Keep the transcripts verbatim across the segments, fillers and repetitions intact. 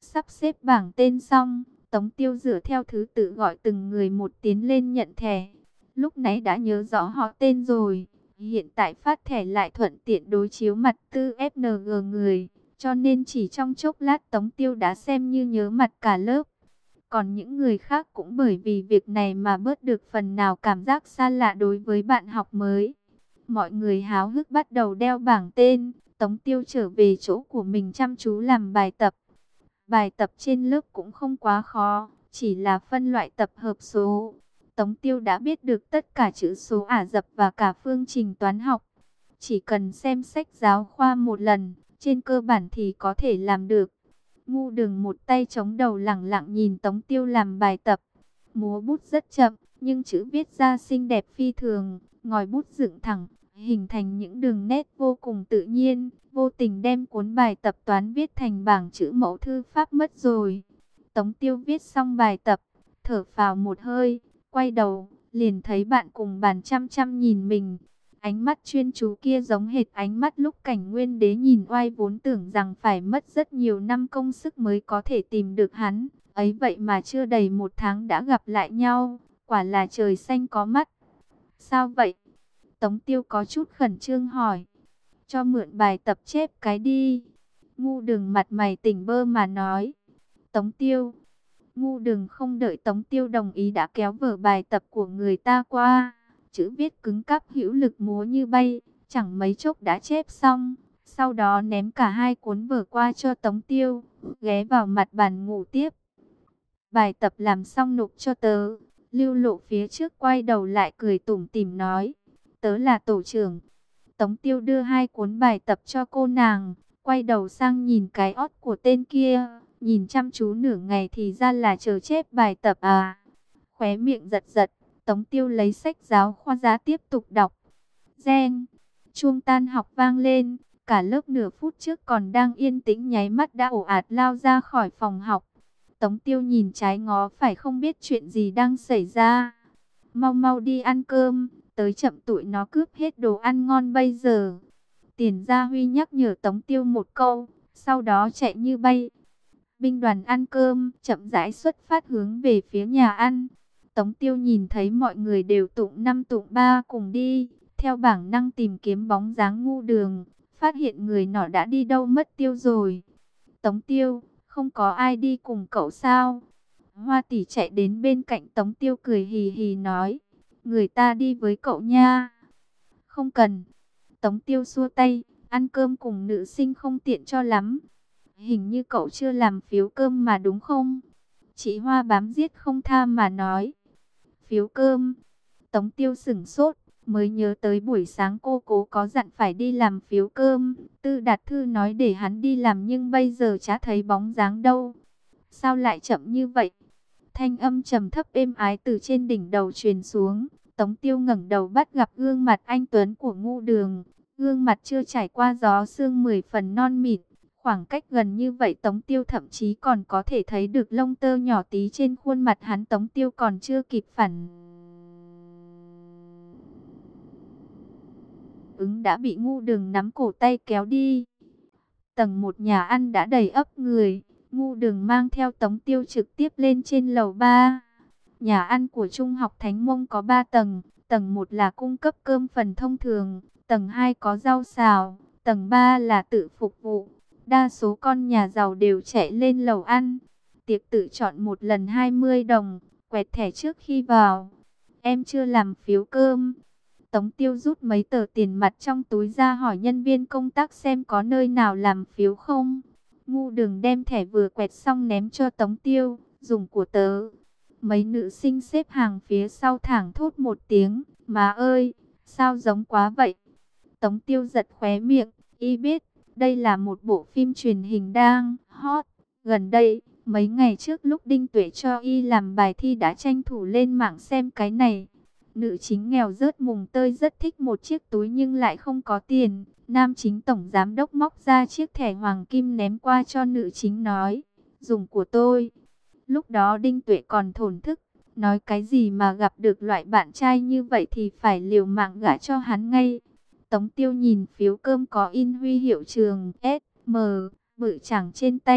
Sắp xếp bảng tên xong, Tống Tiêu dựa theo thứ tự gọi từng người một tiến lên nhận thẻ. Lúc nãy đã nhớ rõ họ tên rồi, hiện tại phát thẻ lại thuận tiện đối chiếu mặt tư ép en giê người, cho nên chỉ trong chốc lát Tống Tiêu đã xem như nhớ mặt cả lớp. Còn những người khác cũng bởi vì việc này mà bớt được phần nào cảm giác xa lạ đối với bạn học mới. Mọi người háo hức bắt đầu đeo bảng tên, Tống Tiêu trở về chỗ của mình chăm chú làm bài tập. Bài tập trên lớp cũng không quá khó, chỉ là phân loại tập hợp số. Tống Tiêu đã biết được tất cả chữ số Ả Rập và cả phương trình toán học. Chỉ cần xem sách giáo khoa một lần, trên cơ bản thì có thể làm được. Ngu Đường một tay chống đầu lẳng lặng nhìn Tống Tiêu làm bài tập. Múa bút rất chậm, nhưng chữ viết ra xinh đẹp phi thường, ngòi bút dựng thẳng, hình thành những đường nét vô cùng tự nhiên, vô tình đem cuốn bài tập toán viết thành bảng chữ mẫu thư pháp mất rồi. Tống Tiêu viết xong bài tập, thở phào một hơi, quay đầu, liền thấy bạn cùng bàn chăm chăm nhìn mình. Ánh mắt chuyên chú kia giống hệt ánh mắt lúc Cảnh Nguyên Đế nhìn oai, vốn tưởng rằng phải mất rất nhiều năm công sức mới có thể tìm được hắn. Ấy vậy mà chưa đầy một tháng đã gặp lại nhau, quả là trời xanh có mắt. Sao vậy? Tống Tiêu có chút khẩn trương hỏi. Cho mượn bài tập chép cái đi. Ngu Đường mặt mày tỉnh bơ mà nói. Tống Tiêu. Ngu Đường không đợi Tống Tiêu đồng ý đã kéo vở bài tập của người ta qua. Chữ viết cứng cáp hữu lực múa như bay, chẳng mấy chốc đã chép xong. Sau đó ném cả hai cuốn vở qua cho Tống Tiêu, ghé vào mặt bàn ngủ tiếp. Bài tập làm xong nộp cho tớ. Lưu Lộ phía trước quay đầu lại cười tủm tỉm nói. Tớ là tổ trưởng. Tống Tiêu đưa hai cuốn bài tập cho cô nàng, quay đầu sang nhìn cái ót của tên kia. Nhìn chăm chú nửa ngày thì ra là chờ chép bài tập à. Khóe miệng giật giật, Tống Tiêu lấy sách giáo khoa ra tiếp tục đọc. Reng, chuông tan học vang lên, cả lớp nửa phút trước còn đang yên tĩnh nháy mắt đã ồ ạt lao ra khỏi phòng học. Tống Tiêu nhìn trái ngó phải không biết chuyện gì đang xảy ra. Mau mau đi ăn cơm, tới chậm tụi nó cướp hết đồ ăn ngon bây giờ. Tiền Gia Huy nhắc nhở Tống Tiêu một câu, sau đó chạy như bay. Binh đoàn ăn cơm, chậm rãi xuất phát hướng về phía nhà ăn. Tống Tiêu nhìn thấy mọi người đều tụng năm tụng ba cùng đi, theo bản năng tìm kiếm bóng dáng Ngu Đường, phát hiện người nọ đã đi đâu mất tiêu rồi. Tống Tiêu, không có ai đi cùng cậu sao? Hoa Tỷ chạy đến bên cạnh Tống Tiêu cười hì hì nói, người ta đi với cậu nha. Không cần. Tống Tiêu xua tay, ăn cơm cùng nữ sinh không tiện cho lắm. Hình như cậu chưa làm phiếu cơm mà đúng không? Chị Hoa bám giết không tha mà nói. Phiếu cơm. Tống Tiêu sửng sốt, mới nhớ tới buổi sáng cô cố có dặn phải đi làm phiếu cơm. Tư Đạt Thư nói để hắn đi làm nhưng bây giờ chả thấy bóng dáng đâu. Sao lại chậm như vậy? Thanh âm trầm thấp êm ái từ trên đỉnh đầu truyền xuống. Tống Tiêu ngẩng đầu bắt gặp gương mặt anh tuấn của Ngu Đường. Gương mặt chưa trải qua gió sương mười phần non mịn. Khoảng cách gần như vậy Tống Tiêu thậm chí còn có thể thấy được lông tơ nhỏ tí trên khuôn mặt hắn. Tống Tiêu còn chưa kịp phản ứng đã bị Ngu Đường nắm cổ tay kéo đi. Tầng một nhà ăn đã đầy ắp người. Ngu Đường mang theo Tống Tiêu trực tiếp lên trên lầu ba. Nhà ăn của Trung học Thánh Mông có ba tầng. Tầng một là cung cấp cơm phần thông thường. Tầng hai có rau xào. Tầng ba là tự phục vụ. Đa số con nhà giàu đều chạy lên lầu ăn. Tiệc tự chọn một lần hai mươi đồng. Quẹt thẻ trước khi vào. Em chưa làm phiếu cơm. Tống Tiêu rút mấy tờ tiền mặt trong túi ra hỏi nhân viên công tác xem có nơi nào làm phiếu không. Ngu Đường đem thẻ vừa quẹt xong ném cho Tống Tiêu. Dùng của tớ. Mấy nữ sinh xếp hàng phía sau thảng thốt một tiếng. Má ơi, sao giống quá vậy? Tống Tiêu giật khóe miệng. Y biết, đây là một bộ phim truyền hình đang hot. Gần đây, mấy ngày trước lúc Đinh Tuệ cho Y làm bài thi đã tranh thủ lên mạng xem cái này. Nữ chính nghèo rớt mùng tơi rất thích một chiếc túi nhưng lại không có tiền. Nam chính tổng giám đốc móc ra chiếc thẻ hoàng kim ném qua cho nữ chính nói, dùng của tôi. Lúc đó Đinh Tuệ còn thổn thức, nói cái gì mà gặp được loại bạn trai như vậy thì phải liều mạng gả cho hắn ngay. Tống Tiêu nhìn phiếu cơm có in huy hiệu trường S M bự chẳng trên tay,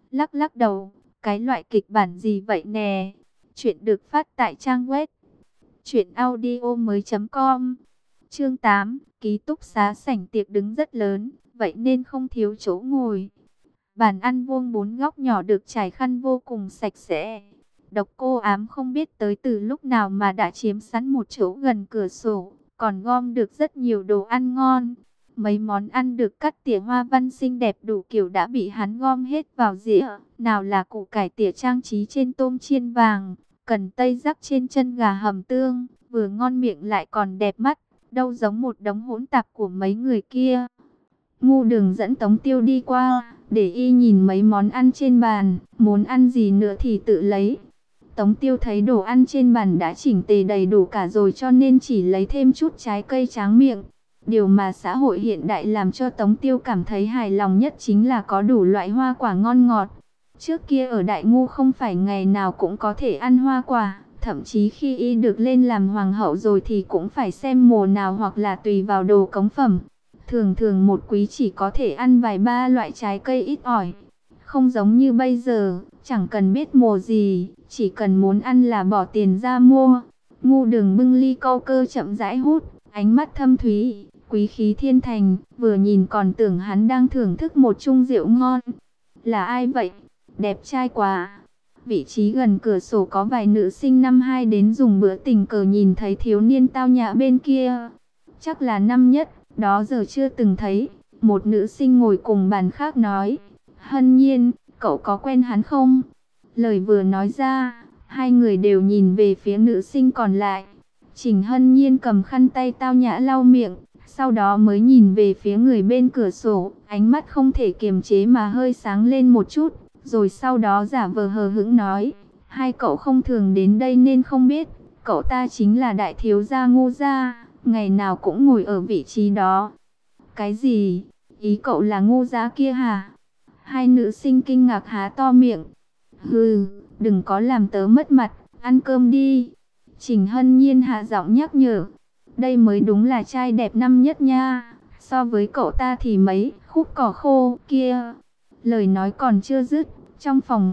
lắc lắc đầu, cái loại kịch bản gì vậy nè? Chuyện được phát tại trang web truyện audio mới chấm com. Chương tám, ký túc xá sảnh tiệc đứng rất lớn, vậy nên không thiếu chỗ ngồi. Bàn ăn vuông bốn góc nhỏ được trải khăn vô cùng sạch sẽ. Độc Cô Ám không biết tới từ lúc nào mà đã chiếm sẵn một chỗ gần cửa sổ, còn gom được rất nhiều đồ ăn ngon. Mấy món ăn được cắt tỉa hoa văn xinh đẹp đủ kiểu đã bị hắn gom hết vào dĩa. Nào là củ cải tỉa trang trí trên tôm chiên vàng, cần tây rắc trên chân gà hầm tương, vừa ngon miệng lại còn đẹp mắt, đâu giống một đống hỗn tạp của mấy người kia. Ngu Đường dẫn Tống Tiêu đi qua, để y nhìn mấy món ăn trên bàn, muốn ăn gì nữa thì tự lấy. Tống Tiêu thấy đồ ăn trên bàn đã chỉnh tề đầy đủ cả rồi cho nên chỉ lấy thêm chút trái cây tráng miệng. Điều mà xã hội hiện đại làm cho Tống Tiêu cảm thấy hài lòng nhất chính là có đủ loại hoa quả ngon ngọt. Trước kia ở Đại Ngu không phải ngày nào cũng có thể ăn hoa quả, thậm chí khi y được lên làm hoàng hậu rồi thì cũng phải xem mùa nào hoặc là tùy vào đồ cống phẩm. Thường thường một quý chỉ có thể ăn vài ba loại trái cây ít ỏi. Không giống như bây giờ, chẳng cần biết mùa gì, chỉ cần muốn ăn là bỏ tiền ra mua. Ngu Đường bưng ly câu cơ chậm rãi hút, ánh mắt thâm thúy, quý khí thiên thành, vừa nhìn còn tưởng hắn đang thưởng thức một chung rượu ngon. Là ai vậy? Đẹp trai quá. Vị trí gần cửa sổ có vài nữ sinh năm hai đến dùng bữa, tình cờ nhìn thấy thiếu niên tao nhã bên kia. Chắc là năm nhất, đó giờ chưa từng thấy. Một nữ sinh ngồi cùng bàn khác nói, Hân Nhiên, cậu có quen hắn không? Lời vừa nói ra, hai người đều nhìn về phía nữ sinh còn lại. Trình Hân Nhiên cầm khăn tay tao nhã lau miệng, sau đó mới nhìn về phía người bên cửa sổ, ánh mắt không thể kiềm chế mà hơi sáng lên một chút, rồi sau đó giả vờ hờ hững nói, hai cậu không thường đến đây nên không biết, cậu ta chính là đại thiếu gia Ngô gia, ngày nào cũng ngồi ở vị trí đó. Cái gì? Ý cậu là Ngô gia kia hả? Hai nữ sinh kinh ngạc há to miệng. Hừ, đừng có làm tớ mất mặt, ăn cơm đi. Trình Hân Nhiên hạ giọng nhắc nhở. Đây mới đúng là trai đẹp năm nhất nha. So với cậu ta thì mấy khúc cỏ khô kia. Lời nói còn chưa dứt, trong phòng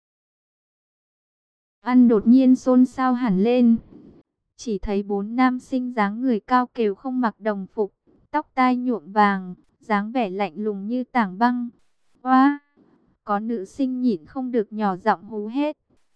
ăn đột nhiên xôn xao hẳn lên. Chỉ thấy bốn nam sinh dáng người cao kèo không mặc đồng phục, tóc tai nhuộm vàng, dáng vẻ lạnh lùng như tảng băng. Oa! Có nữ sinh nhịn không được nhỏ giọng hú hét.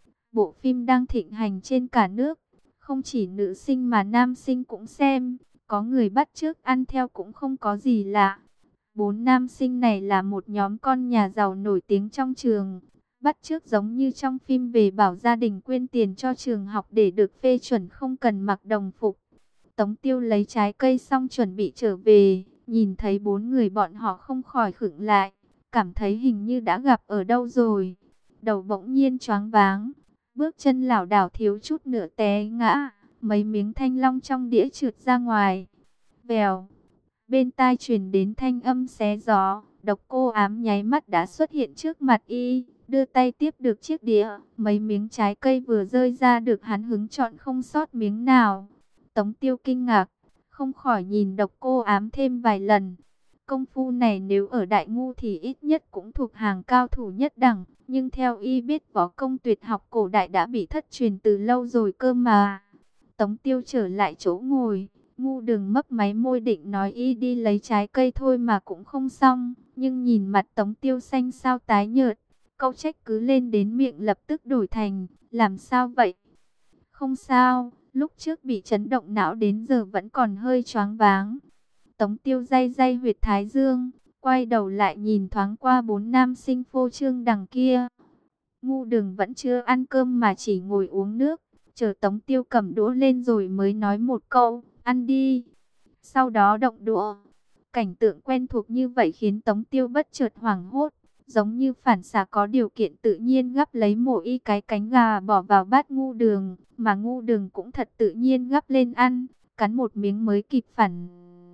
Bộ phim đang thịnh hành trên cả nước, không chỉ nữ sinh mà nam sinh cũng xem, có người bắt chước ăn theo cũng không có gì lạ. Bốn nam sinh này là một nhóm con nhà giàu nổi tiếng trong trường, bắt chước giống như trong phim về bảo gia đình quyên tiền cho trường học để được phê chuẩn không cần mặc đồng phục. Tống Tiêu lấy trái cây xong chuẩn bị trở về, nhìn thấy bốn người bọn họ không khỏi khựng lại, cảm thấy hình như đã gặp ở đâu rồi. Đầu bỗng nhiên choáng váng, bước chân lảo đảo thiếu chút nữa té ngã, mấy miếng thanh long trong đĩa trượt ra ngoài. Vèo, bên tai truyền đến thanh âm xé gió, Độc Cô Ám nháy mắt đã xuất hiện trước mặt y, đưa tay tiếp được chiếc đĩa, mấy miếng trái cây vừa rơi ra được hắn hứng chọn không sót miếng nào. Tống Tiêu kinh ngạc, không khỏi nhìn Độc Cô Ám thêm vài lần. Công phu này nếu ở Đại Ngu thì ít nhất cũng thuộc hàng cao thủ nhất đẳng, nhưng theo y biết võ công tuyệt học cổ đại đã bị thất truyền từ lâu rồi cơ mà. Tống Tiêu trở lại chỗ ngồi, Ngu Đường mấp máy môi định nói y đi lấy trái cây thôi mà cũng không xong, nhưng nhìn mặt Tống Tiêu xanh xao tái nhợt, câu trách cứ lên đến miệng lập tức đổi thành, làm sao vậy? Không sao, lúc trước bị chấn động não đến giờ vẫn còn hơi choáng váng. Tống Tiêu day day huyệt thái dương, quay đầu lại nhìn thoáng qua bốn nam sinh phô trương đằng kia. Ngu Đường vẫn chưa ăn cơm mà chỉ ngồi uống nước, chờ Tống Tiêu cầm đũa lên rồi mới nói một câu, ăn đi. Sau đó động đũa. Cảnh tượng quen thuộc như vậy khiến Tống Tiêu bất chợt hoảng hốt, giống như phản xạ có điều kiện tự nhiên gắp lấy mổ y cái cánh gà bỏ vào bát Ngu Đường, mà Ngu Đường cũng thật tự nhiên gắp lên ăn, cắn một miếng mới kịp phản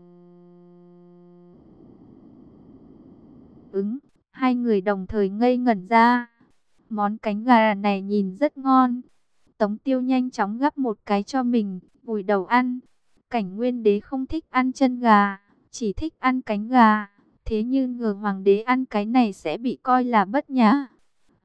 ứng. Hai người đồng thời ngây ngẩn ra. Món cánh gà này nhìn rất ngon. Tống Tiêu nhanh chóng gắp một cái cho mình, vùi đầu ăn. Cảnh Nguyên Đế không thích ăn chân gà, chỉ thích ăn cánh gà. Thế nhưng ngờ hoàng đế ăn cái này sẽ bị coi là bất nhã.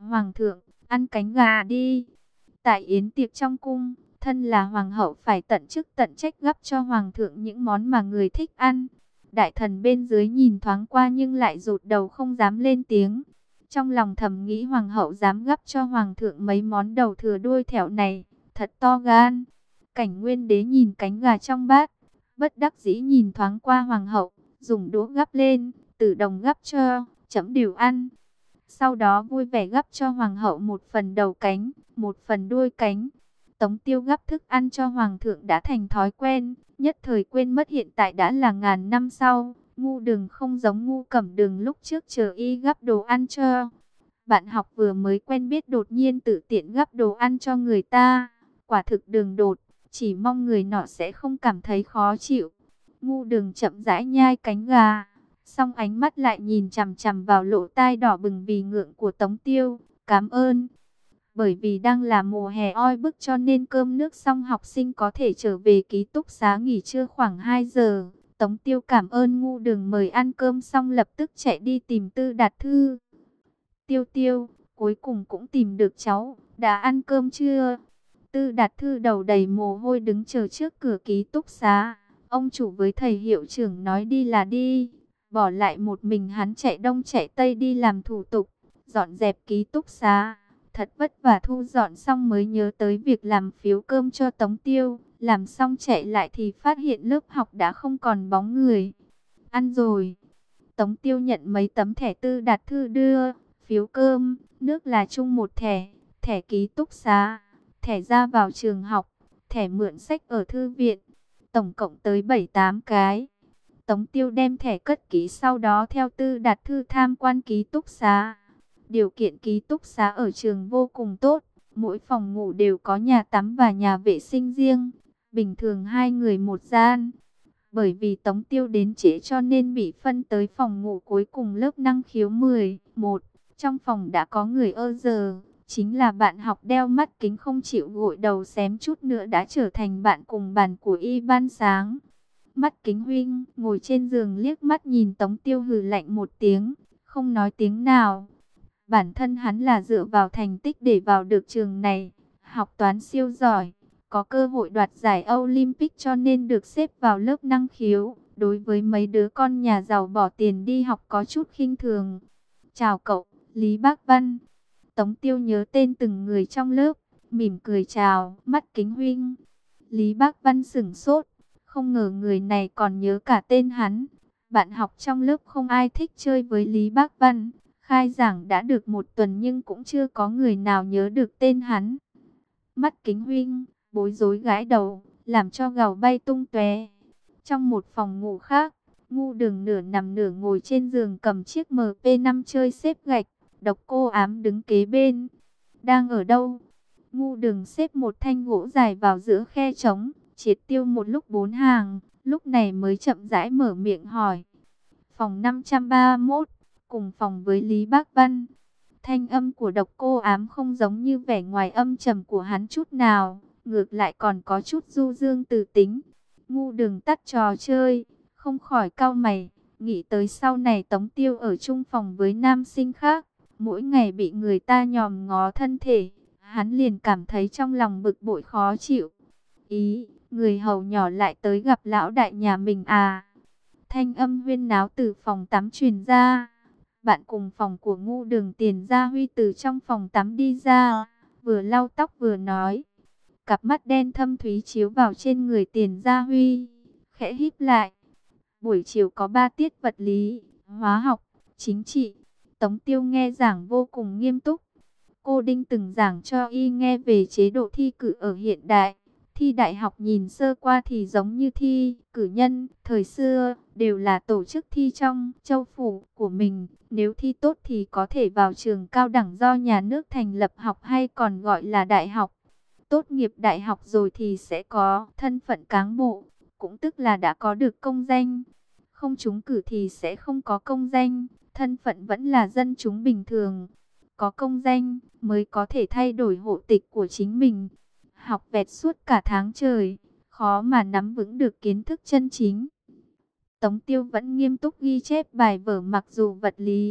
Hoàng thượng, ăn cánh gà đi. Tại yến tiệc trong cung, thân là hoàng hậu phải tận chức tận trách gắp cho hoàng thượng những món mà người thích ăn. Đại thần bên dưới nhìn thoáng qua nhưng lại rụt đầu không dám lên tiếng. Trong lòng thầm nghĩ hoàng hậu dám gắp cho hoàng thượng mấy món đầu thừa đuôi thẻo này, thật to gan. Cảnh Nguyên Đế nhìn cánh gà trong bát, bất đắc dĩ nhìn thoáng qua hoàng hậu, dùng đũa gắp lên, Tử Đồng gắp cho, chấm đều ăn. Sau đó vui vẻ gắp cho hoàng hậu một phần đầu cánh, một phần đuôi cánh. Tống Tiêu gắp thức ăn cho hoàng thượng đã thành thói quen, nhất thời quên mất hiện tại đã là ngàn năm sau. Ngu Đừng không giống Ngu Cẩm Đường lúc trước chờ y gắp đồ ăn cho. Bạn học vừa mới quen biết đột nhiên tự tiện gắp đồ ăn cho người ta, quả thực đường đột, chỉ mong người nọ sẽ không cảm thấy khó chịu. Ngu Đường chậm rãi nhai cánh gà, xong ánh mắt lại nhìn chằm chằm vào lỗ tai đỏ bừng vì ngượng của Tống Tiêu. Cảm ơn. Bởi vì đang là mùa hè oi bức cho nên cơm nước xong học sinh có thể trở về ký túc xá nghỉ trưa khoảng hai giờ. Tống Tiêu cảm ơn Ngu Đường mời ăn cơm xong lập tức chạy đi tìm Tư Đạt Thư. Tiêu Tiêu, cuối cùng cũng tìm được cháu, đã ăn cơm chưa? Tư Đạt Thư đầu đầy mồ hôi đứng chờ trước cửa ký túc xá. Ông chủ với thầy hiệu trưởng nói đi là đi, bỏ lại một mình hắn chạy đông chạy tây đi làm thủ tục, dọn dẹp ký túc xá. Thật vất vả thu dọn xong mới nhớ tới việc làm phiếu cơm cho Tống Tiêu. Làm xong chạy lại thì phát hiện lớp học đã không còn bóng người. Ăn rồi. Tống Tiêu nhận mấy tấm thẻ Tư Đạt Thư đưa. Phiếu cơm, nước là chung một thẻ, thẻ ký túc xá, thẻ ra vào trường học, thẻ mượn sách ở thư viện. Tổng cộng tới bảy tám cái. Tống Tiêu đem thẻ cất kỹ sau đó theo Tư Đạt Thư tham quan ký túc xá. Điều kiện ký túc xá ở trường vô cùng tốt, mỗi phòng ngủ đều có nhà tắm và nhà vệ sinh riêng, bình thường hai người một gian. Bởi vì Tống Tiêu đến trễ cho nên bị phân tới phòng ngủ cuối cùng lớp năng khiếu mười một. Trong phòng đã có người ơ giờ, chính là bạn học đeo mắt kính không chịu gội đầu xém chút nữa đã trở thành bạn cùng bàn của y ban sáng. Mắt kính huynh ngồi trên giường liếc mắt nhìn Tống Tiêu hừ lạnh một tiếng, không nói tiếng nào. Bản thân hắn là dựa vào thành tích để vào được trường này, học toán siêu giỏi, có cơ hội đoạt giải Olympic cho nên được xếp vào lớp năng khiếu. Đối với mấy đứa con nhà giàu bỏ tiền đi học có chút khinh thường. Chào cậu, Lý Bác Văn. Tống Tiêu nhớ tên từng người trong lớp, mỉm cười chào, mắt kính huynh. Lý Bác Văn sửng sốt, không ngờ người này còn nhớ cả tên hắn. Bạn học trong lớp không ai thích chơi với Lý Bác Văn. Khai giảng đã được một tuần nhưng cũng chưa có người nào nhớ được tên hắn. Mắt kính huynh, bối rối gãi đầu, làm cho gào bay tung tóe. Trong một phòng ngủ khác, Ngu Đường nửa nằm nửa ngồi trên giường cầm chiếc M P năm chơi xếp gạch. Độc Cô Ám đứng kế bên. Đang ở đâu? Ngu Đường xếp một thanh gỗ dài vào giữa khe trống, triệt tiêu một lúc bốn hàng, lúc này mới chậm rãi mở miệng hỏi. Phòng năm trăm ba mươi mốt, cùng phòng với Lý Bác Văn. Thanh âm của Độc Cô Ám không giống như vẻ ngoài âm trầm của hắn chút nào, ngược lại còn có chút du dương từ tính. Ngu Đường tắt trò chơi, không khỏi cau mày, nghĩ tới sau này Tống Tiêu ở chung phòng với nam sinh khác, mỗi ngày bị người ta nhòm ngó thân thể, hắn liền cảm thấy trong lòng bực bội khó chịu. Ý, người hầu nhỏ lại tới gặp lão đại nhà mình à? Thanh âm huyên náo từ phòng tắm truyền ra. Bạn cùng phòng của Ngu Đường Tiền Gia Huy từ trong phòng tắm đi ra, vừa lau tóc vừa nói. Cặp mắt đen thâm thúy chiếu vào trên người Tiền Gia Huy, khẽ híp lại. Buổi chiều có ba tiết vật lý, hóa học, chính trị. Tống Tiêu nghe giảng vô cùng nghiêm túc. Cô Đinh từng giảng cho y nghe về chế độ thi cử ở hiện đại. Thi đại học nhìn sơ qua thì giống như thi cử nhân, thời xưa đều là tổ chức thi trong châu phủ của mình. Nếu thi tốt thì có thể vào trường cao đẳng do nhà nước thành lập học hay còn gọi là đại học. Tốt nghiệp đại học rồi thì sẽ có thân phận cán bộ, cũng tức là đã có được công danh. Không trúng cử thì sẽ không có công danh, thân phận vẫn là dân chúng bình thường. Có công danh mới có thể thay đổi hộ tịch của chính mình. Học vẹt suốt cả tháng trời, khó mà nắm vững được kiến thức chân chính. Tống Tiêu vẫn nghiêm túc ghi chép bài vở, mặc dù vật lý,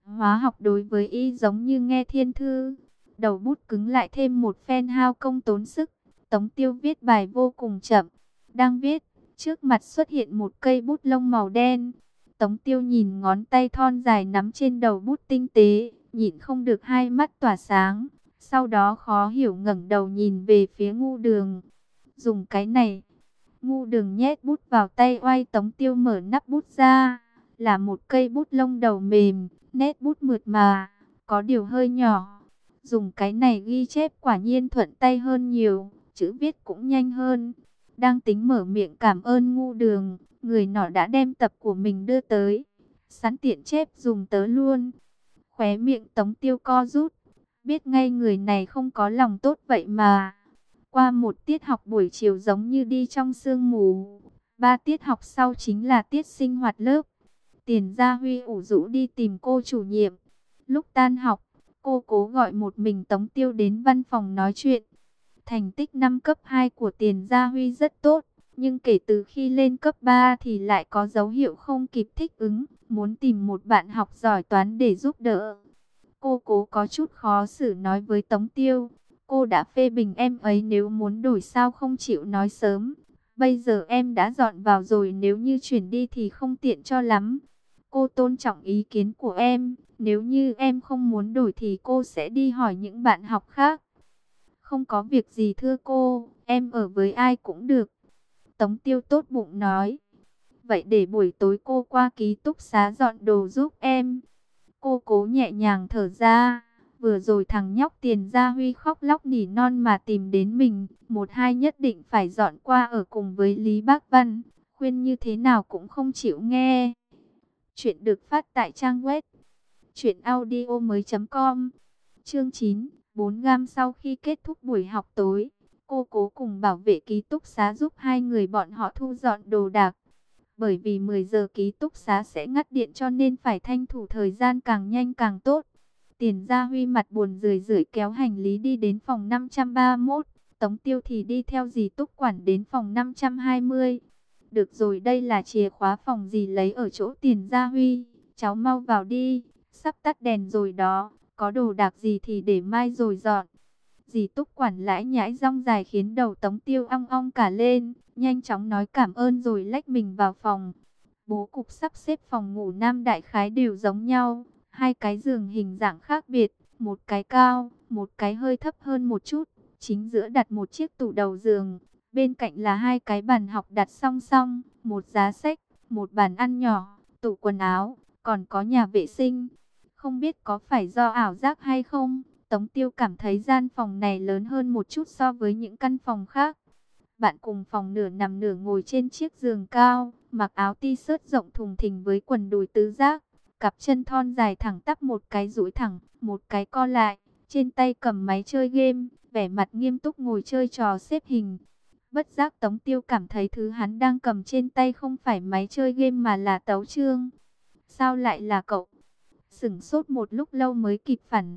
Hóa học đối với y giống như nghe thiên thư. Đầu bút cứng lại thêm một phen hao công tốn sức. Tống Tiêu viết bài vô cùng chậm. Đang viết, trước mặt xuất hiện một cây bút lông màu đen. Tống Tiêu nhìn ngón tay thon dài nắm trên đầu bút tinh tế, nhịn không được hai mắt tỏa sáng. Sau đó khó hiểu ngẩng đầu nhìn về phía Ngu Đường. Dùng cái này. Ngu Đường nhét bút vào tay oai Tống Tiêu mở nắp bút ra. Là một cây bút lông đầu mềm, nét bút mượt mà, có điều hơi nhỏ. Dùng cái này ghi chép quả nhiên thuận tay hơn nhiều, chữ viết cũng nhanh hơn. Đang tính mở miệng cảm ơn Ngu Đường, người nọ đã đem tập của mình đưa tới. Sẵn tiện chép dùng tớ luôn. Khóe miệng Tống Tiêu co rút, biết ngay người này không có lòng tốt vậy mà. Qua một tiết học buổi chiều giống như đi trong sương mù. Ba tiết học sau chính là tiết sinh hoạt lớp. Tiền Gia Huy ủ rũ đi tìm cô chủ nhiệm. Lúc tan học, cô cố gọi một mình Tống Tiêu đến văn phòng nói chuyện. Thành tích năm cấp hai của Tiền Gia Huy rất tốt, nhưng kể từ khi lên cấp ba thì lại có dấu hiệu không kịp thích ứng, muốn tìm một bạn học giỏi toán để giúp đỡ. Cô cố có chút khó xử nói với Tống Tiêu, cô đã phê bình em ấy, nếu muốn đổi sao không chịu nói sớm. Bây giờ em đã dọn vào rồi, nếu như chuyển đi thì không tiện cho lắm. Cô tôn trọng ý kiến của em, nếu như em không muốn đổi thì cô sẽ đi hỏi những bạn học khác. Không có việc gì thưa cô, em ở với ai cũng được. Tống Tiêu tốt bụng nói. Vậy để buổi tối cô qua ký túc xá dọn đồ giúp em. Cô cố nhẹ nhàng thở ra. Vừa rồi thằng nhóc Tiền Gia Huy khóc lóc nỉ non mà tìm đến mình. Một hai nhất định phải dọn qua ở cùng với Lý Bác Văn. Khuyên như thế nào cũng không chịu nghe. Chuyện được phát tại trang web truyện audio mới chấm com. Chương chín, bốn gam sau khi kết thúc buổi học tối, cô cố cùng bảo vệ ký túc xá giúp hai người bọn họ thu dọn đồ đạc. Bởi vì mười giờ ký túc xá sẽ ngắt điện cho nên phải tranh thủ thời gian càng nhanh càng tốt. Tiền Gia Huy mặt buồn rười rượi kéo hành lý đi đến phòng năm trăm ba mươi mốt. Tống Tiêu thì đi theo dì Túc Quản đến phòng năm trăm hai mươi. Được rồi, đây là chìa khóa phòng dì lấy ở chỗ Tiền Gia Huy. Cháu mau vào đi, sắp tắt đèn rồi đó. Có đồ đạc gì thì để mai rồi dọn. Dì Túc Quản lãi nhãi rong dài khiến đầu Tống Tiêu ong ong cả lên. Nhanh chóng nói cảm ơn rồi lách mình vào phòng. Bố cục sắp xếp phòng ngủ nam đại khái đều giống nhau. Hai cái giường hình dạng khác biệt, một cái cao, một cái hơi thấp hơn một chút. Chính giữa đặt một chiếc tủ đầu giường. Bên cạnh là hai cái bàn học đặt song song, một giá sách, một bàn ăn nhỏ, tủ quần áo, còn có nhà vệ sinh. Không biết có phải do ảo giác hay không, Tống Tiêu cảm thấy gian phòng này lớn hơn một chút so với những căn phòng khác. Bạn cùng phòng nửa nằm nửa ngồi trên chiếc giường cao, mặc áo t-shirt rộng thùng thình với quần đùi tứ giác, cặp chân thon dài thẳng tắp, một cái duỗi thẳng, một cái co lại, trên tay cầm máy chơi game, vẻ mặt nghiêm túc ngồi chơi trò xếp hình. Bất giác Tống Tiêu cảm thấy thứ hắn đang cầm trên tay không phải máy chơi game mà là tấu chương. Sao lại là cậu? Sửng sốt một lúc lâu mới kịp phản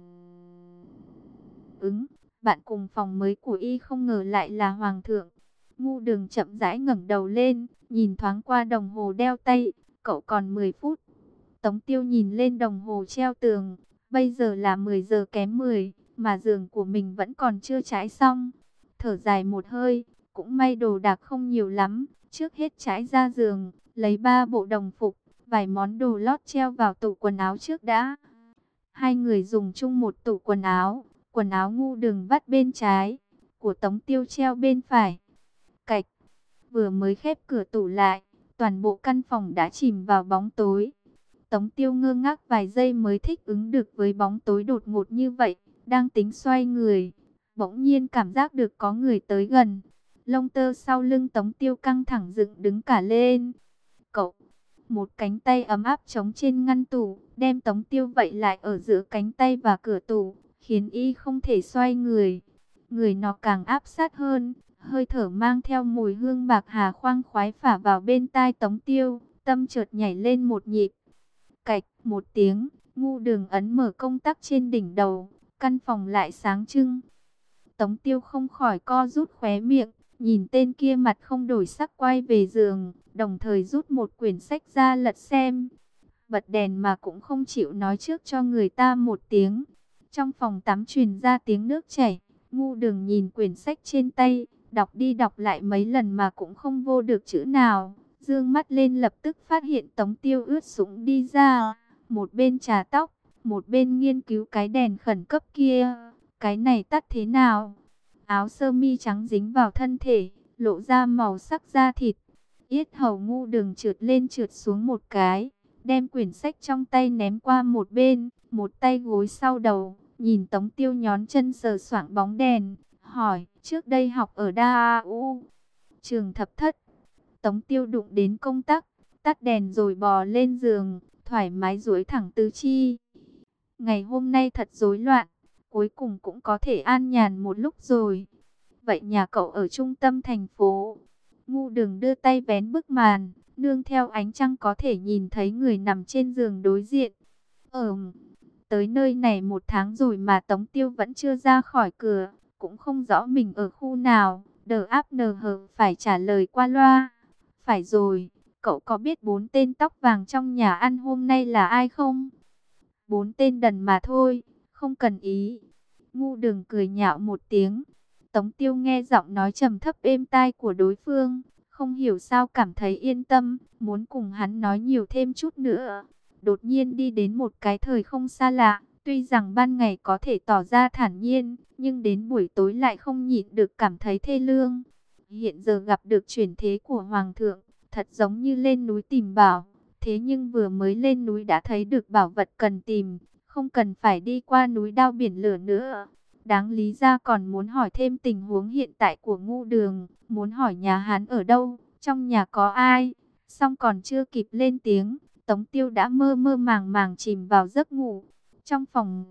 ứng. Bạn cùng phòng mới của y không ngờ lại là Hoàng thượng. Ngu Đường chậm rãi ngẩng đầu lên, nhìn thoáng qua đồng hồ đeo tay. Cậu còn mười phút. Tống Tiêu nhìn lên đồng hồ treo tường. Bây giờ là mười giờ kém mười, mà giường của mình vẫn còn chưa trải xong. Thở dài một hơi, cũng may đồ đạc không nhiều lắm. Trước hết trải ra giường, lấy ba bộ đồng phục, vài món đồ lót treo vào tủ quần áo trước đã. Hai người dùng chung một tủ quần áo. Quần áo Ngu Đường vắt bên trái, của Tống Tiêu treo bên phải. Cạch, vừa mới khép cửa tủ lại, toàn bộ căn phòng đã chìm vào bóng tối. Tống Tiêu ngơ ngác vài giây mới thích ứng được với bóng tối đột ngột như vậy. Đang tính xoay người, bỗng nhiên cảm giác được có người tới gần. Lông tơ sau lưng Tống Tiêu căng thẳng dựng đứng cả lên. Cậu, một cánh tay ấm áp chống trên ngăn tủ, đem Tống Tiêu vậy lại ở giữa cánh tay và cửa tủ, khiến y không thể xoay người. Người nó càng áp sát hơn, hơi thở mang theo mùi hương bạc hà khoang khoái phả vào bên tai Tống Tiêu, tâm chợt nhảy lên một nhịp. Cạch, một tiếng, Ngu Đường ấn mở công tắc trên đỉnh đầu, căn phòng lại sáng trưng. Tống Tiêu không khỏi co rút khóe miệng, nhìn tên kia mặt không đổi sắc quay về giường, đồng thời rút một quyển sách ra lật xem. bật đèn mà cũng không chịu nói trước cho người ta một tiếng. Trong phòng tắm truyền ra tiếng nước chảy, Ngu Đường nhìn quyển sách trên tay, đọc đi đọc lại mấy lần mà cũng không vô được chữ nào. Dương mắt lên lập tức phát hiện Tống Tiêu ướt sũng đi ra, một bên chà tóc, một bên nghiên cứu cái đèn khẩn cấp kia. Cái này tắt thế nào? Áo sơ mi trắng dính vào thân thể, lộ ra màu sắc da thịt. Yết hầu Ngu Đường trượt lên trượt xuống một cái, đem quyển sách trong tay ném qua một bên, một tay gối sau đầu, nhìn Tống Tiêu nhón chân sờ soạng bóng đèn, hỏi, trước đây học ở Đa U trường thập thất. Tống Tiêu đụng đến công tắc, tắt đèn rồi bò lên giường, thoải mái duỗi thẳng tứ chi. Ngày hôm nay thật rối loạn, cuối cùng cũng có thể an nhàn một lúc rồi. Vậy nhà cậu ở trung tâm thành phố? Ngu Đường đưa tay vén bức màn, nương theo ánh trăng có thể nhìn thấy người nằm trên giường đối diện. Ừm, tới nơi này một tháng rồi mà Tống Tiêu vẫn chưa ra khỏi cửa, cũng không rõ mình ở khu nào. Đờ áp nờ hờ phải trả lời qua loa. Phải rồi, cậu có biết bốn tên tóc vàng trong nhà ăn hôm nay là ai không? Bốn tên đần mà thôi, không cần ý. Ngu Đường cười nhạo một tiếng. Tống Tiêu nghe giọng nói trầm thấp êm tai của đối phương, không hiểu sao cảm thấy yên tâm, muốn cùng hắn nói nhiều thêm chút nữa. Đột nhiên đi đến một cái thời không xa lạ, tuy rằng ban ngày có thể tỏ ra thản nhiên, nhưng đến buổi tối lại không nhịn được cảm thấy thê lương. Hiện giờ gặp được chuyển thế của Hoàng thượng, thật giống như lên núi tìm bảo, thế nhưng vừa mới lên núi đã thấy được bảo vật cần tìm, không cần phải đi qua núi đao biển lửa nữa. Đáng lý ra còn muốn hỏi thêm tình huống hiện tại của Ngu Đường, muốn hỏi nhà hắn ở đâu, trong nhà có ai, xong còn chưa kịp lên tiếng, Tống Tiêu đã mơ mơ màng màng chìm vào giấc ngủ. Trong phòng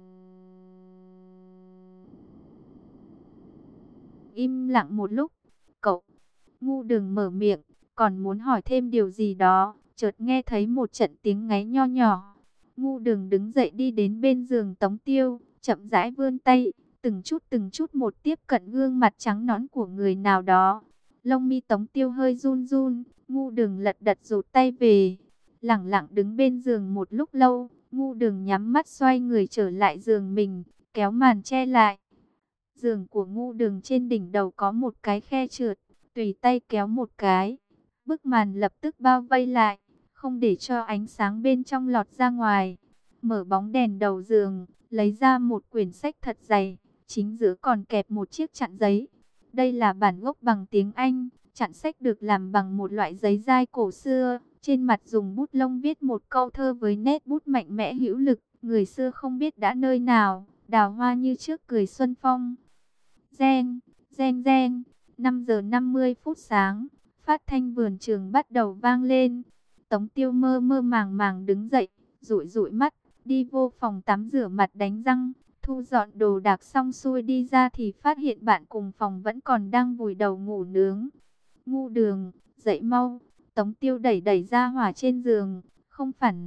im lặng một lúc, cậu, Ngu Đường mở miệng, còn muốn hỏi thêm điều gì đó, chợt nghe thấy một trận tiếng ngáy nho nhỏ. Ngu Đường đứng dậy đi đến bên giường Tống Tiêu, chậm rãi vươn tay, từng chút từng chút một tiếp cận gương mặt trắng nõn của người nào đó. Lông mi Tống Tiêu hơi run run, Ngu Đường lật đật rụt tay về, lẳng lặng đứng bên giường một lúc lâu. Ngu Đường nhắm mắt xoay người trở lại giường mình, kéo màn che lại. Giường của Ngu Đường trên đỉnh đầu có một cái khe trượt, tùy tay kéo một cái, bức màn lập tức bao vây lại, không để cho ánh sáng bên trong lọt ra ngoài. Mở bóng đèn đầu giường, lấy ra một quyển sách thật dày, chính giữa còn kẹp một chiếc chặn giấy. Đây là bản gốc bằng tiếng Anh, chặn sách được làm bằng một loại giấy dai cổ xưa, trên mặt dùng bút lông viết một câu thơ với nét bút mạnh mẽ hữu lực. Người xưa không biết đã nơi nào, đào hoa như trước cười xuân phong. Reng, reng reng, năm giờ năm mươi phút sáng, phát thanh vườn trường bắt đầu vang lên. Tống Tiêu mơ mơ màng màng đứng dậy, dụi dụi mắt, đi vô phòng tắm rửa mặt đánh răng, thu dọn đồ đạc xong xuôi đi ra thì phát hiện bạn cùng phòng vẫn còn đang vùi đầu ngủ nướng. Ngu Đường, dậy mau. Tống Tiêu đẩy đẩy ra hỏa trên giường, không phản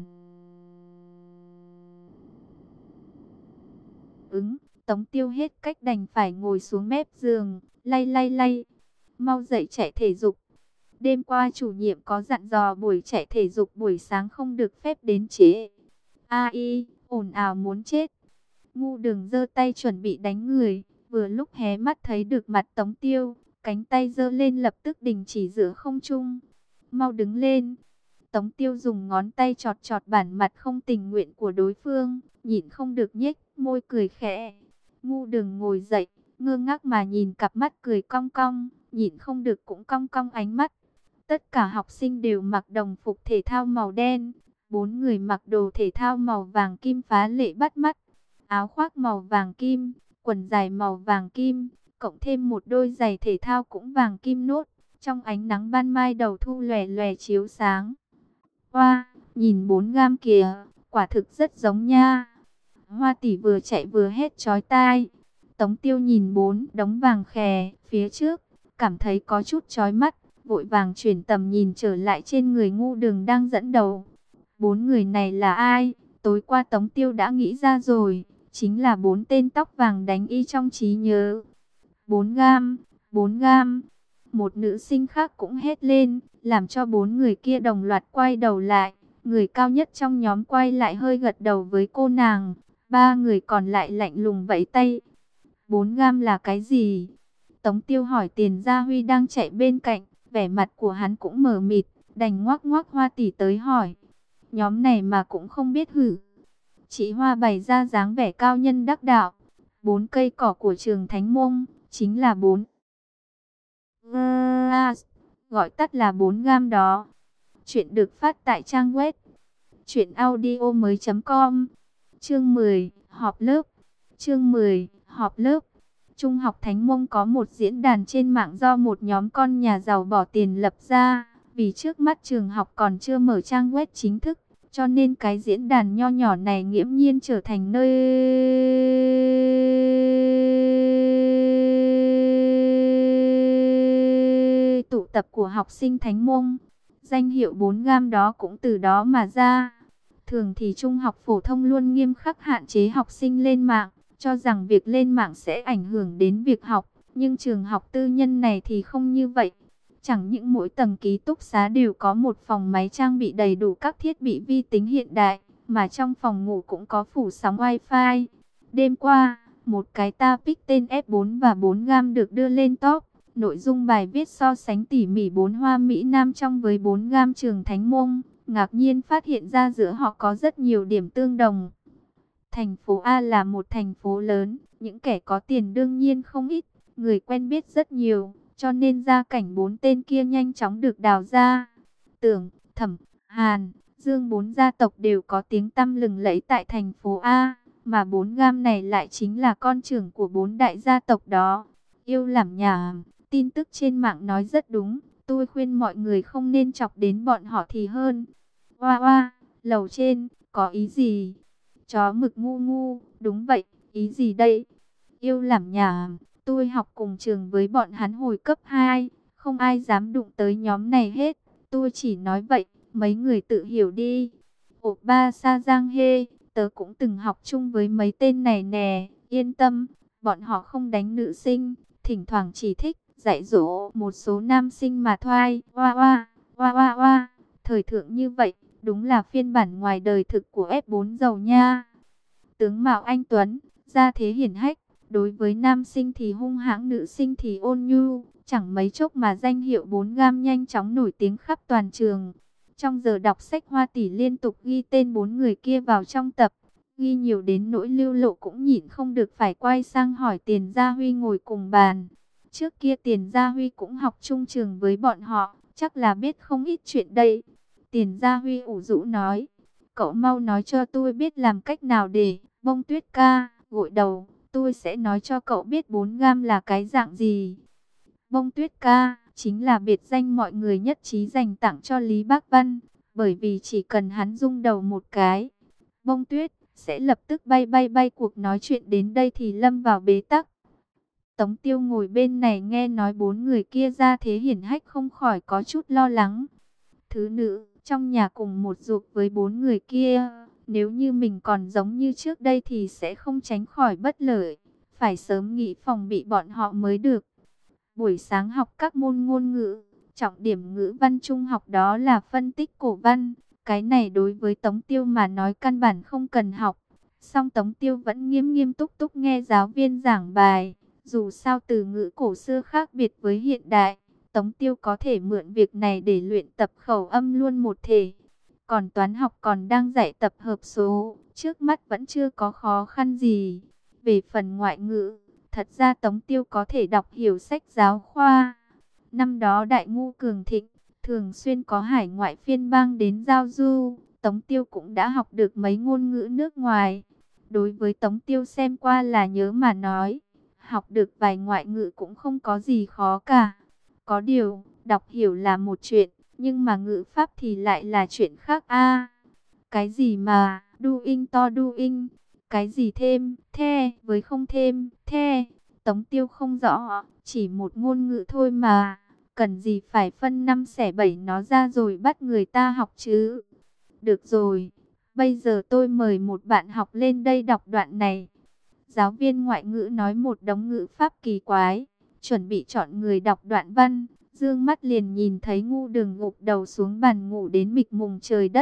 ứng. Tống Tiêu hết cách đành phải ngồi xuống mép giường, lay lay lay. Mau dậy chạy thể dục. Đêm qua chủ nhiệm có dặn dò buổi chạy thể dục buổi sáng không được phép đến trễ. Ai, ồn ào muốn chết. Ngu Đường giơ tay chuẩn bị đánh người, vừa lúc hé mắt thấy được mặt Tống Tiêu, cánh tay giơ lên lập tức đình chỉ giữa không trung. Mau đứng lên. Tống Tiêu dùng ngón tay chọt chọt bản mặt không tình nguyện của đối phương, nhịn không được nhếch môi cười khẽ. Ngu Đường ngồi dậy, ngơ ngác mà nhìn cặp mắt cười cong cong, nhịn không được cũng cong cong ánh mắt. Tất cả học sinh đều mặc đồng phục thể thao màu đen, bốn người mặc đồ thể thao màu vàng kim phá lệ bắt mắt. Áo khoác màu vàng kim, quần dài màu vàng kim, cộng thêm một đôi giày thể thao cũng vàng kim nốt. Trong ánh nắng ban mai đầu thu lòe lòe chiếu sáng. Hoa, nhìn bốn gam kìa, quả thực rất giống nha. Hoa tỷ vừa chạy vừa hét chói tai. Tống Tiêu nhìn bốn đống vàng khè phía trước, cảm thấy có chút chói mắt, vội vàng chuyển tầm nhìn trở lại trên người Ngu Đường đang dẫn đầu. Bốn người này là ai? Tối qua Tống Tiêu đã nghĩ ra rồi, chính là bốn tên tóc vàng đánh y trong trí nhớ. Bốn gam, bốn gam. Một nữ sinh khác cũng hét lên, làm cho bốn người kia đồng loạt quay đầu lại. Người cao nhất trong nhóm quay lại hơi gật đầu với cô nàng. Ba người còn lại lạnh lùng vẫy tay. Bốn gam là cái gì? Tống Tiêu hỏi. Tiền Gia Huy đang chạy bên cạnh. Vẻ mặt của hắn cũng mờ mịt. Đành ngoác ngoác Hoa tỷ tới hỏi. Nhóm này mà cũng không biết hử. Chị Hoa bày ra dáng vẻ cao nhân đắc đạo. Bốn cây cỏ của trường Thánh Mông chính là bốn gas, gọi tắt là bốn gam đó. Chuyện được phát tại trang web truyện audio mới chấm com. Chương mười, họp lớp. Chương mười, họp lớp. Trung học Thánh Mông có một diễn đàn trên mạng do một nhóm con nhà giàu bỏ tiền lập ra. Vì trước mắt trường học còn chưa mở trang web chính thức, cho nên cái diễn đàn nho nhỏ này nghiễm nhiên trở thành nơi tụ tập của học sinh Thánh Mông. Danh hiệu bốn gam đó cũng từ đó mà ra. Thường thì trung học phổ thông luôn nghiêm khắc hạn chế học sinh lên mạng, cho rằng việc lên mạng sẽ ảnh hưởng đến việc học. Nhưng trường học tư nhân này thì không như vậy. Chẳng những mỗi tầng ký túc xá đều có một phòng máy trang bị đầy đủ các thiết bị vi tính hiện đại, mà trong phòng ngủ cũng có phủ sóng wifi. Đêm qua, một cái topic tên ép bốn và bốn gam được đưa lên top. Nội dung bài viết so sánh tỉ mỉ bốn hoa Mỹ Nam trong với bốn gam trường Thánh Mông. Ngạc nhiên phát hiện ra giữa họ có rất nhiều điểm tương đồng. Thành phố A là một thành phố lớn, những kẻ có tiền đương nhiên không ít, người quen biết rất nhiều, cho nên gia cảnh bốn tên kia nhanh chóng được đào ra. Tưởng, Thẩm, Hàn, Dương bốn gia tộc đều có tiếng tăm lừng lẫy tại thành phố A, mà bốn gam này lại chính là con trưởng của bốn đại gia tộc đó. Yêu làm nhảm, tin tức trên mạng nói rất đúng, tôi khuyên mọi người không nên chọc đến bọn họ thì hơn. Oa oa, lầu trên, có ý gì? Chó mực ngu ngu, đúng vậy, ý gì đây? Yêu làm nhảm, tôi học cùng trường với bọn hắn hồi cấp hai, không ai dám đụng tới nhóm này hết. Tôi chỉ nói vậy, mấy người tự hiểu đi. Ổ ba Sa Giang Hê, tớ cũng từng học chung với mấy tên này nè, yên tâm, bọn họ không đánh nữ sinh, thỉnh thoảng chỉ thích dạy dỗ một số nam sinh mà thôi. Oa oa, oa oa oa, thời thượng như vậy, đúng là phiên bản ngoài đời thực của ép bốn giàu nha. Tướng mạo anh tuấn, gia thế hiển hách, đối với nam sinh thì hung hãng, nữ sinh thì ôn nhu, chẳng mấy chốc mà danh hiệu bốn gam nhanh chóng nổi tiếng khắp toàn trường. Trong giờ đọc sách, Hoa tỷ liên tục ghi tên bốn người kia vào trong tập, ghi nhiều đến nỗi Lưu Lộ cũng nhịn không được phải quay sang hỏi Tiền Gia Huy ngồi cùng bàn. Trước kia Tiền Gia Huy cũng học chung trường với bọn họ, chắc là biết không ít chuyện đây. Tiền Gia Huy ủ rũ nói, cậu mau nói cho tôi biết làm cách nào để Bông Tuyết ca gội đầu, tôi sẽ nói cho cậu biết bốn gam là cái dạng gì. Bông Tuyết ca chính là biệt danh mọi người nhất trí dành tặng cho Lý Bác Văn, bởi vì chỉ cần hắn rung đầu một cái, Bông Tuyết sẽ lập tức bay bay bay. Cuộc nói chuyện đến đây thì lâm vào bế tắc. Tống Tiêu ngồi bên này nghe nói bốn người kia ra thế hiển hách không khỏi có chút lo lắng. Thứ nữ trong nhà cùng một ruột với bốn người kia, nếu như mình còn giống như trước đây thì sẽ không tránh khỏi bất lợi, phải sớm nghĩ phòng bị bọn họ mới được. Buổi sáng học các môn ngôn ngữ, trọng điểm ngữ văn trung học đó là phân tích cổ văn. Cái này đối với Tống Tiêu mà nói căn bản không cần học. Song Tống Tiêu vẫn nghiêm nghiêm túc túc nghe giáo viên giảng bài. Dù sao từ ngữ cổ xưa khác biệt với hiện đại, Tống Tiêu có thể mượn việc này để luyện tập khẩu âm luôn một thể. Còn toán học còn đang dạy tập hợp số, trước mắt vẫn chưa có khó khăn gì. Về phần ngoại ngữ, thật ra Tống Tiêu có thể đọc hiểu sách giáo khoa. Năm đó Đại Ngu cường thịnh, thường xuyên có hải ngoại phiên bang đến giao du, Tống Tiêu cũng đã học được mấy ngôn ngữ nước ngoài. Đối với Tống Tiêu xem qua là nhớ mà nói, học được vài ngoại ngữ cũng không có gì khó cả. Có điều, đọc hiểu là một chuyện, nhưng mà ngữ pháp thì lại là chuyện khác a. Cái gì mà doing to doing, cái gì thêm, the với không thêm, the, Tống Tiêu không rõ, chỉ một ngôn ngữ thôi mà, cần gì phải phân năm xẻ bảy nó ra rồi bắt người ta học chứ. Được rồi, bây giờ tôi mời một bạn học lên đây đọc đoạn này. Giáo viên ngoại ngữ nói một đống ngữ pháp kỳ quái, chuẩn bị chọn người đọc đoạn văn. Dương mắt liền nhìn thấy Ngu Đường gục đầu xuống bàn ngủ đến mịt mùng trời đất,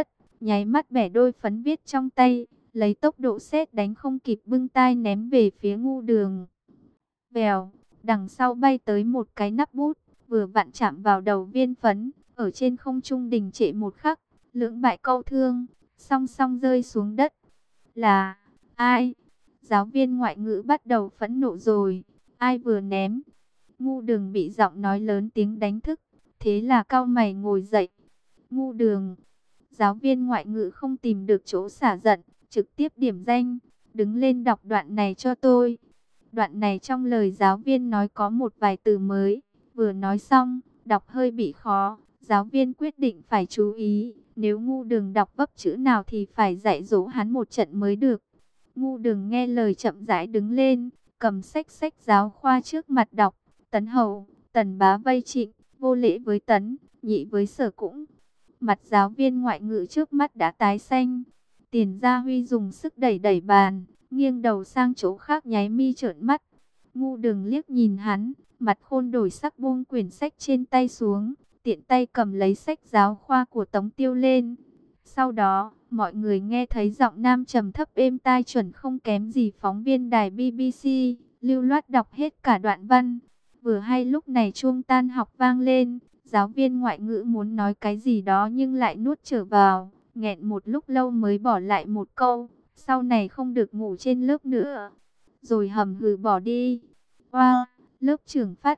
nháy mắt bẻ đôi phấn viết trong tay, lấy tốc độ sét đánh không kịp bưng tai ném về phía Ngu Đường. Vèo, đằng sau bay tới một cái nắp bút, vừa vặn chạm vào đầu viên phấn, ở trên không trung đình trệ một khắc, lưỡng bại câu thương, song song rơi xuống đất. Là ai? Giáo viên ngoại ngữ bắt đầu phẫn nộ rồi, ai vừa ném? Ngu Đường bị giọng nói lớn tiếng đánh thức, thế là cau mày ngồi dậy. Ngu Đường, giáo viên ngoại ngữ không tìm được chỗ xả giận, trực tiếp điểm danh, đứng lên đọc đoạn này cho tôi. Đoạn này trong lời giáo viên nói có một vài từ mới, vừa nói xong, đọc hơi bị khó, giáo viên quyết định phải chú ý, nếu Ngu Đường đọc vấp chữ nào thì phải dạy dỗ hắn một trận mới được. Ngu Đường nghe lời chậm rãi đứng lên, cầm sách sách giáo khoa trước mặt đọc, Tấn Hầu, Tần Bá vây Trịnh, vô lễ với Tấn, nhị với Sở cũng. Mặt giáo viên ngoại ngữ trước mắt đã tái xanh. Tiền Gia Huy dùng sức đẩy đẩy bàn, nghiêng đầu sang chỗ khác nháy mi trợn mắt. Ngu Đường liếc nhìn hắn, mặt khôn đổi sắc buông quyển sách trên tay xuống, tiện tay cầm lấy sách giáo khoa của Tống Tiêu lên. Sau đó, mọi người nghe thấy giọng nam trầm thấp êm tai chuẩn không kém gì phóng viên đài bê bê xê, lưu loát đọc hết cả đoạn văn. Vừa hay lúc này chuông tan học vang lên, giáo viên ngoại ngữ muốn nói cái gì đó nhưng lại nuốt trở vào, nghẹn một lúc lâu mới bỏ lại một câu, sau này không được ngủ trên lớp nữa. Rồi hầm hừ bỏ đi. Wow, lớp trưởng phát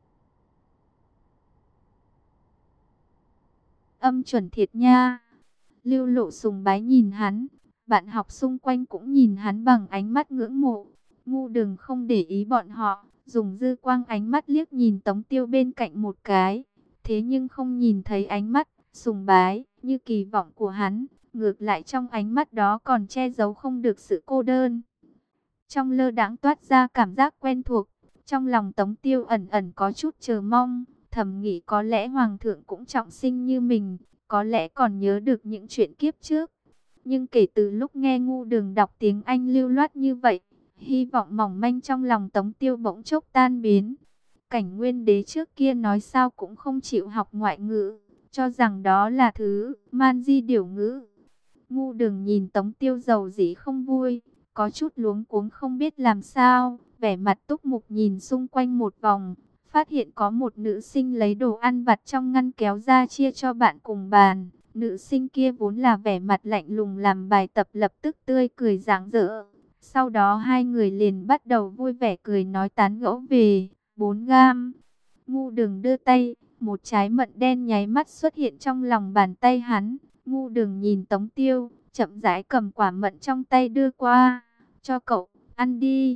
âm chuẩn thiệt nha. Lưu Lộ sùng bái nhìn hắn, bạn học xung quanh cũng nhìn hắn bằng ánh mắt ngưỡng mộ. Ngu Đường không để ý bọn họ, dùng dư quang ánh mắt liếc nhìn Tống Tiêu bên cạnh một cái, thế nhưng không nhìn thấy ánh mắt sùng bái như kỳ vọng của hắn, ngược lại trong ánh mắt đó còn che giấu không được sự cô đơn. Trong lơ đãng toát ra cảm giác quen thuộc, trong lòng Tống Tiêu ẩn ẩn có chút chờ mong, thầm nghĩ có lẽ Hoàng thượng cũng trọng sinh như mình, có lẽ còn nhớ được những chuyện kiếp trước. Nhưng kể từ lúc nghe Ngu Đường đọc tiếng Anh lưu loát như vậy, hy vọng mỏng manh trong lòng Tống Tiêu bỗng chốc tan biến. Cảnh Nguyên Đế trước kia nói sao cũng không chịu học ngoại ngữ, cho rằng đó là thứ man di điểu ngữ. Ngu Đường nhìn Tống Tiêu dầu dĩ không vui, có chút luống cuống không biết làm sao, vẻ mặt túc mục nhìn xung quanh một vòng, phát hiện có một nữ sinh lấy đồ ăn vặt trong ngăn kéo ra chia cho bạn cùng bàn. Nữ sinh kia vốn là vẻ mặt lạnh lùng làm bài tập lập tức tươi cười rạng rỡ. Sau đó hai người liền bắt đầu vui vẻ cười nói tán gẫu về bốn gam. Ngu Đường đưa tay, một trái mận đen nháy mắt xuất hiện trong lòng bàn tay hắn. Ngu Đường nhìn Tống Tiêu, chậm rãi cầm quả mận trong tay đưa qua, cho cậu, ăn đi.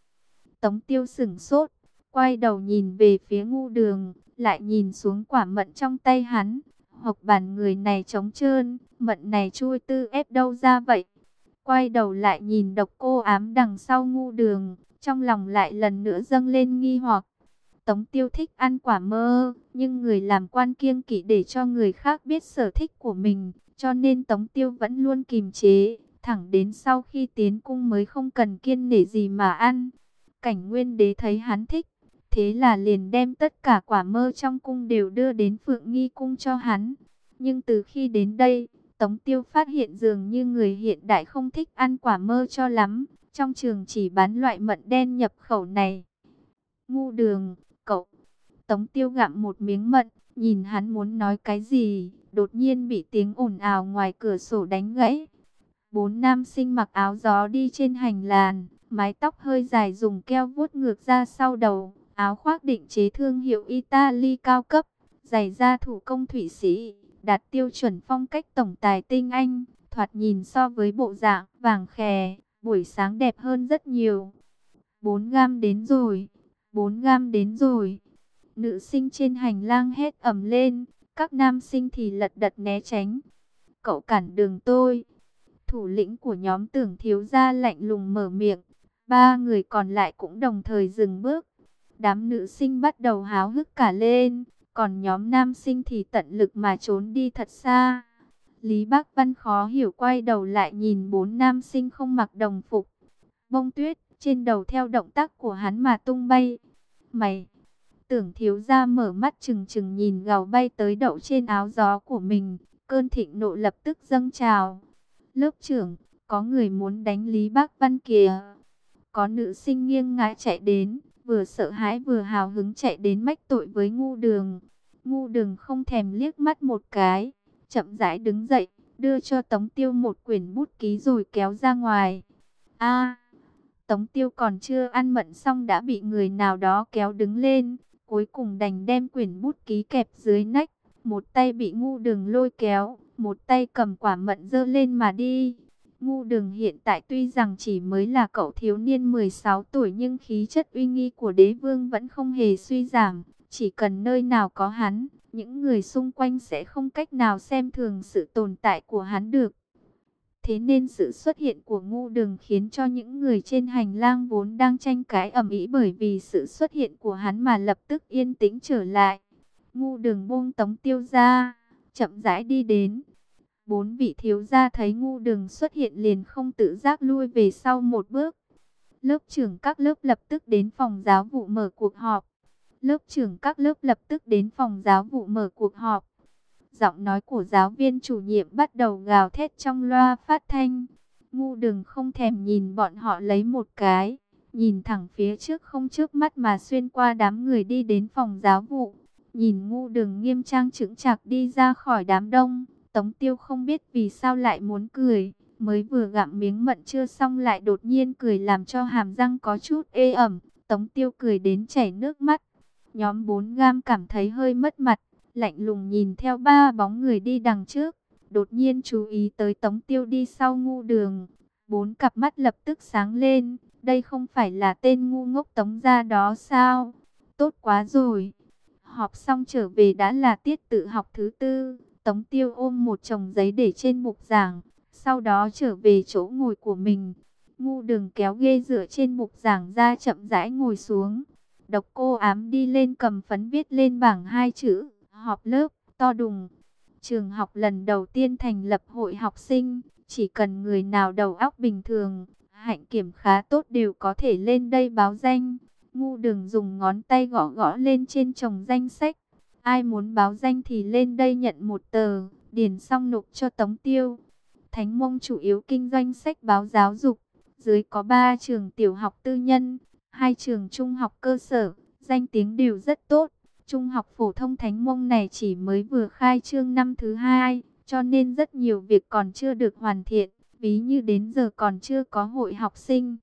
Tống Tiêu sửng sốt, quay đầu nhìn về phía Ngu Đường, lại nhìn xuống quả mận trong tay hắn. Hộc bàn người này trống trơn, mận này chui tư ép đâu ra vậy? Quay đầu lại nhìn Độc Cô Ám đằng sau Ngu Đường, trong lòng lại lần nữa dâng lên nghi hoặc. Tống Tiêu thích ăn quả mơ, nhưng người làm quan kiêng kỵ để cho người khác biết sở thích của mình, cho nên Tống Tiêu vẫn luôn kìm chế, thẳng đến sau khi tiến cung mới không cần kiêng nể gì mà ăn. Cảnh Nguyên Đế thấy hắn thích, thế là liền đem tất cả quả mơ trong cung đều đưa đến Phượng Nghi cung cho hắn. Nhưng từ khi đến đây, Tống Tiêu phát hiện dường như người hiện đại không thích ăn quả mơ cho lắm, trong trường chỉ bán loại mận đen nhập khẩu này. Ngu Đường, cậu. Tống Tiêu gặm một miếng mận, nhìn hắn muốn nói cái gì, đột nhiên bị tiếng ồn ào ngoài cửa sổ đánh gãy. Bốn nam sinh mặc áo gió đi trên hành lang, mái tóc hơi dài dùng keo vuốt ngược ra sau đầu, áo khoác định chế thương hiệu Italy cao cấp, giày da thủ công Thụy Sĩ, đạt tiêu chuẩn phong cách tổng tài tinh Anh, thoạt nhìn so với bộ dạng vàng khè, buổi sáng đẹp hơn rất nhiều. Bốn gam đến rồi, bốn gam đến rồi. Nữ sinh trên hành lang hét ầm lên, các nam sinh thì lật đật né tránh. Cậu cản đường tôi. Thủ lĩnh của nhóm Tưởng thiếu gia lạnh lùng mở miệng. Ba người còn lại cũng đồng thời dừng bước. Đám nữ sinh bắt đầu háo hức cả lên, còn nhóm nam sinh thì tận lực mà trốn đi thật xa. Lý Bác Văn khó hiểu quay đầu lại nhìn bốn nam sinh không mặc đồng phục. Bông tuyết trên đầu theo động tác của hắn mà tung bay. Mày! Tưởng thiếu gia mở mắt trừng trừng nhìn gào bay tới đậu trên áo gió của mình. Cơn thịnh nộ lập tức dâng trào. Lớp trưởng, có người muốn đánh Lý Bác Văn kìa. Có nữ sinh nghiêng ngã chạy đến, vừa sợ hãi vừa hào hứng chạy đến mách tội với Ngu Đường. Ngu Đường không thèm liếc mắt một cái, chậm rãi đứng dậy, đưa cho Tống Tiêu một quyển bút ký rồi kéo ra ngoài. A, Tống Tiêu còn chưa ăn mận xong đã bị người nào đó kéo đứng lên, cuối cùng đành đem quyển bút ký kẹp dưới nách, một tay bị Ngu Đường lôi kéo, một tay cầm quả mận giơ lên mà đi. Ngu Đường hiện tại tuy rằng chỉ mới là cậu thiếu niên mười sáu tuổi nhưng khí chất uy nghi của đế vương vẫn không hề suy giảm. Chỉ cần nơi nào có hắn, những người xung quanh sẽ không cách nào xem thường sự tồn tại của hắn được. Thế nên sự xuất hiện của Ngu Đường khiến cho những người trên hành lang vốn đang tranh cãi ầm ĩ bởi vì sự xuất hiện của hắn mà lập tức yên tĩnh trở lại. Ngu Đường buông Tống Tiêu ra, chậm rãi đi đến. Bốn vị thiếu gia thấy Ngu Đường xuất hiện liền không tự giác lui về sau một bước. Lớp trưởng các lớp lập tức đến phòng giáo vụ mở cuộc họp. Lớp trưởng các lớp lập tức đến phòng giáo vụ mở cuộc họp. Giọng nói của giáo viên chủ nhiệm bắt đầu gào thét trong loa phát thanh. Ngu Đường không thèm nhìn bọn họ lấy một cái, nhìn thẳng phía trước không chớp mắt mà xuyên qua đám người đi đến phòng giáo vụ. Nhìn Ngu Đường nghiêm trang chững chạc đi ra khỏi đám đông, Tống Tiêu không biết vì sao lại muốn cười, mới vừa gặm miếng mận chưa xong lại đột nhiên cười làm cho hàm răng có chút ê ẩm. Tống Tiêu cười đến chảy nước mắt. Nhóm bốn gam cảm thấy hơi mất mặt, lạnh lùng nhìn theo ba bóng người đi đằng trước, đột nhiên chú ý tới Tống Tiêu đi sau Ngu Đường. Bốn cặp mắt lập tức sáng lên, đây không phải là tên ngu ngốc Tống gia đó sao? Tốt quá rồi. Họp xong trở về đã là tiết tự học thứ tư. Tống Tiêu ôm một chồng giấy để trên bục giảng, sau đó trở về chỗ ngồi của mình. Ngu Đường kéo ghê dựa trên bục giảng ra chậm rãi ngồi xuống. Độc Cô Ám đi lên cầm phấn viết lên bảng hai chữ, họp lớp, to đùng. Trường học lần đầu tiên thành lập hội học sinh, chỉ cần người nào đầu óc bình thường, hạnh kiểm khá tốt đều có thể lên đây báo danh. Ngu Đường dùng ngón tay gõ gõ lên trên chồng danh sách. Ai muốn báo danh thì lên đây nhận một tờ, điền xong nộp cho Tống Tiêu. Thánh Mông chủ yếu kinh doanh sách báo giáo dục, dưới có ba trường tiểu học tư nhân, hai trường trung học cơ sở, danh tiếng đều rất tốt. Trung học phổ thông Thánh Mông này chỉ mới vừa khai trương năm thứ hai, cho nên rất nhiều việc còn chưa được hoàn thiện, ví như đến giờ còn chưa có hội học sinh.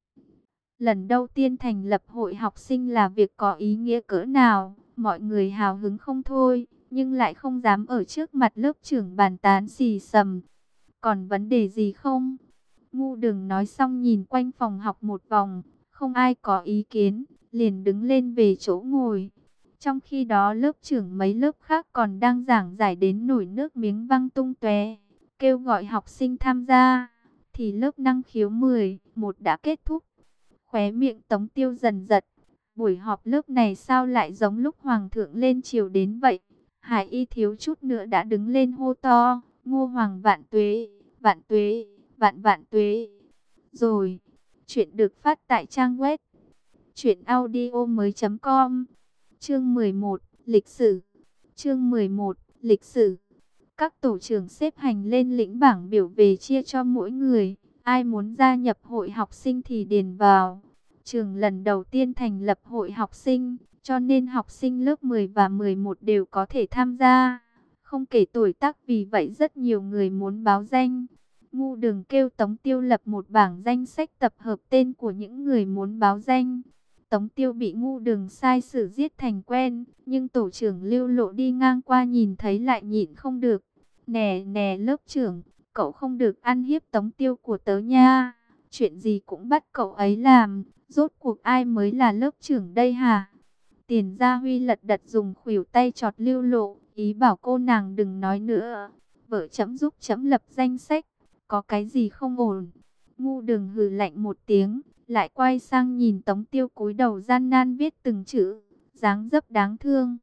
Lần đầu tiên thành lập hội học sinh là việc có ý nghĩa cỡ nào, mọi người hào hứng không thôi, nhưng lại không dám ở trước mặt lớp trưởng bàn tán xì xầm. Còn vấn đề gì không? Ngu Đường nói xong nhìn quanh phòng học một vòng, không ai có ý kiến, liền đứng lên về chỗ ngồi. Trong khi đó lớp trưởng mấy lớp khác còn đang giảng giải đến nổi nước miếng văng tung tóe, kêu gọi học sinh tham gia, thì lớp năng khiếu mười một đã kết thúc. Khóe miệng Tống Tiêu dần giật, buổi họp lớp này sao lại giống lúc Hoàng thượng lên triều đến vậy? Hải Y thiếu chút nữa đã đứng lên hô to, Ngô Hoàng vạn tuế, vạn tuế, vạn vạn tuế. Rồi, chuyện được phát tại trang web truyện audio mới.com. Chương mười một, lịch sử. Chương mười một, lịch sử. Các tổ trưởng xếp hành lên lĩnh bảng biểu về chia cho mỗi người, ai muốn gia nhập hội học sinh thì điền vào. Trường lần đầu tiên thành lập hội học sinh, cho nên học sinh lớp mười và mười một đều có thể tham gia, không kể tuổi tác, vì vậy rất nhiều người muốn báo danh. Ngu Đường kêu Tống Tiêu lập một bảng danh sách tập hợp tên của những người muốn báo danh. Tống Tiêu bị Ngu Đường sai sử giết thành quen, nhưng tổ trưởng Lưu Lộ đi ngang qua nhìn thấy lại nhịn không được. Nè nè lớp trưởng, cậu không được ăn hiếp Tống Tiêu của tớ nha, chuyện gì cũng bắt cậu ấy làm, rốt cuộc ai mới là lớp trưởng đây hả? Tiền Gia Huy lật đật dùng khuỷu tay chọt Lưu Lộ, ý bảo cô nàng đừng nói nữa. Vợ chấm giúp chấm lập danh sách, có cái gì không ổn? Ngu Đường hừ lạnh một tiếng, lại quay sang nhìn Tống Tiêu cúi đầu gian nan viết từng chữ, dáng dấp đáng thương.